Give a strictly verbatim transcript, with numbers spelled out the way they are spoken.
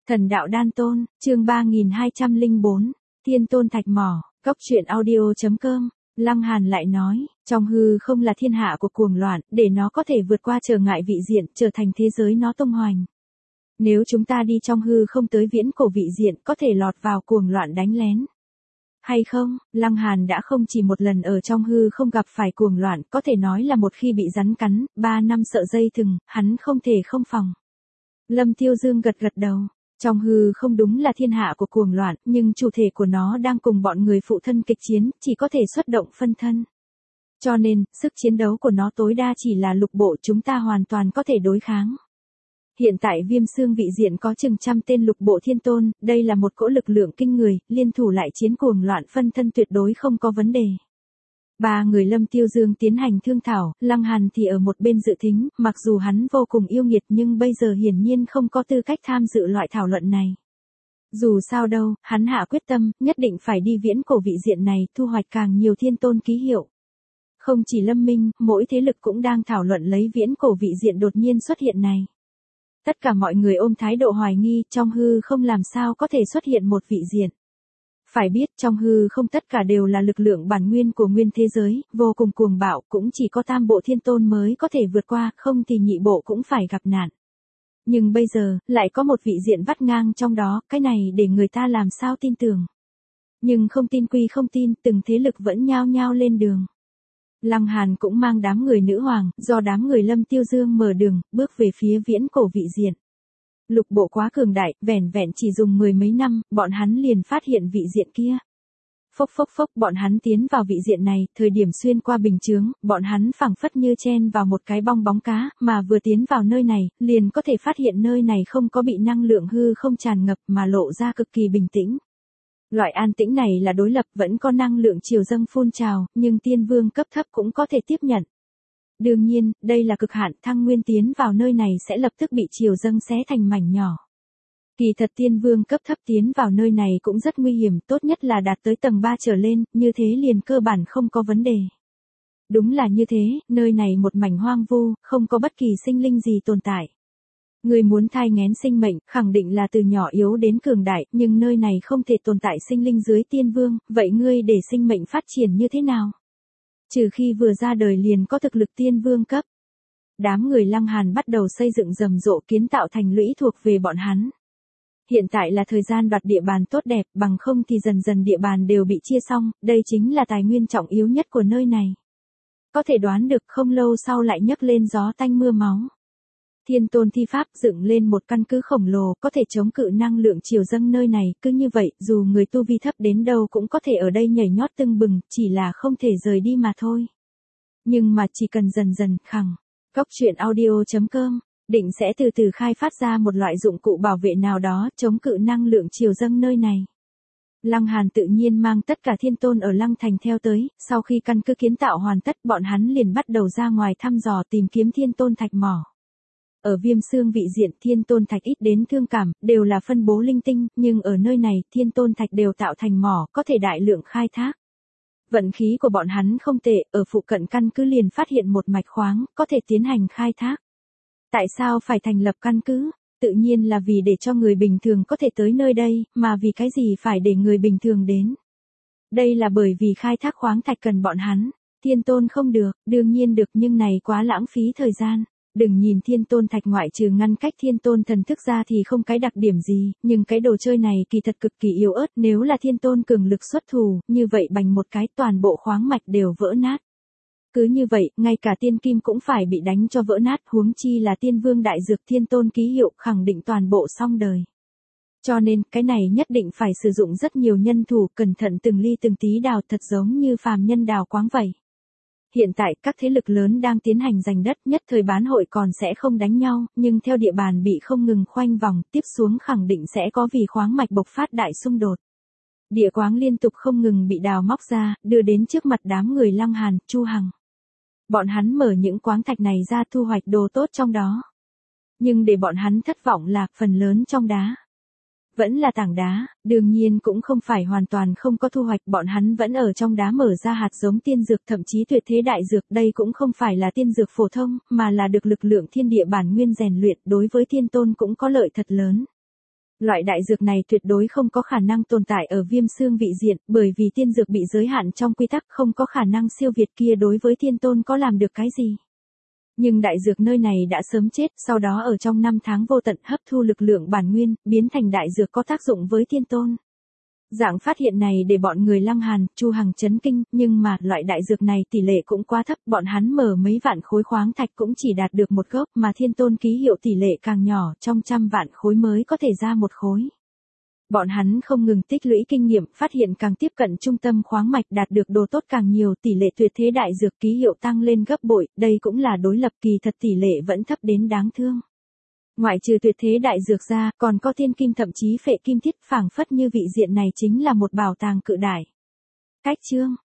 Thần đạo đan tôn, chương ba nghìn hai trăm lẻ bốn, Thiên Tôn Thạch Mỏ, Cốc truyện audio chấm com. Lăng Hàn lại nói, trong hư không là thiên hạ của cuồng loạn, để nó có thể vượt qua trở ngại vị diện, trở thành thế giới nó tung hoành. Nếu chúng ta đi trong hư không tới viễn cổ vị diện, có thể lọt vào cuồng loạn đánh lén. Hay không, Lăng Hàn đã không chỉ một lần ở trong hư không gặp phải cuồng loạn, có thể nói là một khi bị rắn cắn, ba năm sợ dây thừng, hắn không thể không phòng. Lâm Tiêu Dương gật gật đầu. Trong hư không đúng là thiên hạ của cuồng loạn, nhưng chủ thể của nó đang cùng bọn người phụ thân kịch chiến, chỉ có thể xuất động phân thân. Cho nên, sức chiến đấu của nó tối đa chỉ là lục bộ, chúng ta hoàn toàn có thể đối kháng. Hiện tại Viêm Xương vị diện có chừng trăm tên lục bộ thiên tôn, đây là một cỗ lực lượng kinh người, liên thủ lại chiến cuồng loạn phân thân tuyệt đối không có vấn đề. Ba người Lâm Tiêu Dương tiến hành thương thảo, Lăng Hàn thì ở một bên dự thính, mặc dù hắn vô cùng yêu nghiệt nhưng bây giờ hiển nhiên không có tư cách tham dự loại thảo luận này. Dù sao đâu, hắn hạ quyết tâm, nhất định phải đi viễn cổ vị diện này, thu hoạch càng nhiều thiên tôn ký hiệu. Không chỉ Lâm Minh, mỗi thế lực cũng đang thảo luận lấy viễn cổ vị diện đột nhiên xuất hiện này. Tất cả mọi người ôm thái độ hoài nghi, trong hư không làm sao có thể xuất hiện một vị diện. Phải biết trong hư không tất cả đều là lực lượng bản nguyên của nguyên thế giới, vô cùng cuồng bạo, cũng chỉ có tam bộ thiên tôn mới có thể vượt qua, không thì nhị bộ cũng phải gặp nạn. Nhưng bây giờ, lại có một vị diện vắt ngang trong đó, cái này để người ta làm sao tin tưởng. Nhưng không tin quy không tin, từng thế lực vẫn nhao nhao lên đường. Lăng Hàn cũng mang đám người nữ hoàng, do đám người Lâm Tiêu Dương mở đường, bước về phía viễn cổ vị diện. Lục bộ quá cường đại, vẻn vẹn chỉ dùng mười mấy năm, bọn hắn liền phát hiện vị diện kia. Phốc phốc phốc, bọn hắn tiến vào vị diện này, thời điểm xuyên qua bình chướng, bọn hắn phảng phất như chen vào một cái bong bóng cá, mà vừa tiến vào nơi này, liền có thể phát hiện nơi này không có bị năng lượng hư không tràn ngập mà lộ ra cực kỳ bình tĩnh. Loại an tĩnh này là đối lập, vẫn có năng lượng triều dâng phun trào, nhưng tiên vương cấp thấp cũng có thể tiếp nhận. Đương nhiên, đây là cực hạn, thăng nguyên tiến vào nơi này sẽ lập tức bị triều dâng xé thành mảnh nhỏ. Kỳ thật tiên vương cấp thấp tiến vào nơi này cũng rất nguy hiểm, tốt nhất là đạt tới tầng ba trở lên, như thế liền cơ bản không có vấn đề. Đúng là như thế, nơi này một mảnh hoang vu, không có bất kỳ sinh linh gì tồn tại. Người muốn thai nghén sinh mệnh, khẳng định là từ nhỏ yếu đến cường đại, nhưng nơi này không thể tồn tại sinh linh dưới tiên vương, vậy ngươi để sinh mệnh phát triển như thế nào? Trừ khi vừa ra đời liền có thực lực tiên vương cấp. Đám người Lăng Hàn bắt đầu xây dựng rầm rộ kiến tạo thành lũy thuộc về bọn hắn. Hiện tại là thời gian đoạt địa bàn tốt đẹp, bằng không thì dần dần địa bàn đều bị chia xong, đây chính là tài nguyên trọng yếu nhất của nơi này. Có thể đoán được không lâu sau lại nhấc lên gió tanh mưa máu. Thiên Tôn thi pháp dựng lên một căn cứ khổng lồ, có thể chống cự năng lượng triều dâng nơi này, cứ như vậy, dù người tu vi thấp đến đâu cũng có thể ở đây nhảy nhót tưng bừng, chỉ là không thể rời đi mà thôi. Nhưng mà chỉ cần dần dần, khẳng. Cốc truyện audio chấm com, định sẽ từ từ khai phát ra một loại dụng cụ bảo vệ nào đó, chống cự năng lượng triều dâng nơi này. Lăng Hàn tự nhiên mang tất cả thiên tôn ở Lăng Thành theo tới, sau khi căn cứ kiến tạo hoàn tất bọn hắn liền bắt đầu ra ngoài thăm dò tìm kiếm thiên tôn thạch mỏ. Ở Viêm Xương vị diện thiên tôn thạch ít đến thương cảm, đều là phân bố linh tinh, nhưng ở nơi này thiên tôn thạch đều tạo thành mỏ, có thể đại lượng khai thác. Vận khí của bọn hắn không tệ, ở phụ cận căn cứ liền phát hiện một mạch khoáng, có thể tiến hành khai thác. Tại sao phải thành lập căn cứ? Tự nhiên là vì để cho người bình thường có thể tới nơi đây, mà vì cái gì phải để người bình thường đến? Đây là bởi vì khai thác khoáng thạch cần bọn hắn, thiên tôn không được, đương nhiên được nhưng này quá lãng phí thời gian. Đừng nhìn thiên tôn thạch ngoại trừ ngăn cách thiên tôn thần thức ra thì không cái đặc điểm gì, nhưng cái đồ chơi này kỳ thật cực kỳ yếu ớt, nếu là thiên tôn cường lực xuất thủ, như vậy bành một cái toàn bộ khoáng mạch đều vỡ nát. Cứ như vậy, ngay cả tiên kim cũng phải bị đánh cho vỡ nát, huống chi là tiên vương đại dược thiên tôn ký hiệu, khẳng định toàn bộ xong đời. Cho nên, cái này nhất định phải sử dụng rất nhiều nhân thủ, cẩn thận từng ly từng tí đào, thật giống như phàm nhân đào quáng vậy. Hiện tại, các thế lực lớn đang tiến hành giành đất, nhất thời bán hội còn sẽ không đánh nhau, nhưng theo địa bàn bị không ngừng khoanh vòng, tiếp xuống khẳng định sẽ có vì khoáng mạch bộc phát đại xung đột. Địa quáng liên tục không ngừng bị đào móc ra, đưa đến trước mặt đám người Lăng Hàn, Chu Hằng. Bọn hắn mở những khoáng thạch này ra thu hoạch đồ tốt trong đó. Nhưng để bọn hắn thất vọng là, phần lớn trong đá vẫn là tảng đá, đương nhiên cũng không phải hoàn toàn không có thu hoạch, bọn hắn vẫn ở trong đá mở ra hạt giống tiên dược, thậm chí tuyệt thế đại dược, đây cũng không phải là tiên dược phổ thông, mà là được lực lượng thiên địa bản nguyên rèn luyện, đối với thiên tôn cũng có lợi thật lớn. Loại đại dược này tuyệt đối không có khả năng tồn tại ở viêm xương vị diện, bởi vì tiên dược bị giới hạn trong quy tắc không có khả năng siêu việt kia đối với thiên tôn có làm được cái gì. Nhưng đại dược nơi này đã sớm chết, sau đó ở trong năm tháng vô tận hấp thu lực lượng bản nguyên, biến thành đại dược có tác dụng với thiên tôn. Dạng phát hiện này để bọn người Lăng Hàn, Chu Hằng chấn kinh, nhưng mà loại đại dược này tỷ lệ cũng quá thấp, bọn hắn mở mấy vạn khối khoáng thạch cũng chỉ đạt được một gốc, mà thiên tôn ký hiệu tỷ lệ càng nhỏ, trong trăm vạn khối mới có thể ra một khối. Bọn hắn không ngừng tích lũy kinh nghiệm, phát hiện càng tiếp cận trung tâm khoáng mạch đạt được đồ tốt càng nhiều, tỷ lệ tuyệt thế đại dược ký hiệu tăng lên gấp bội, đây cũng là đối lập kỳ thật tỷ lệ vẫn thấp đến đáng thương. Ngoại trừ tuyệt thế đại dược ra, còn có thiên kim thậm chí phệ kim thiết, phảng phất như vị diện này chính là một bảo tàng cự đại. Cách chương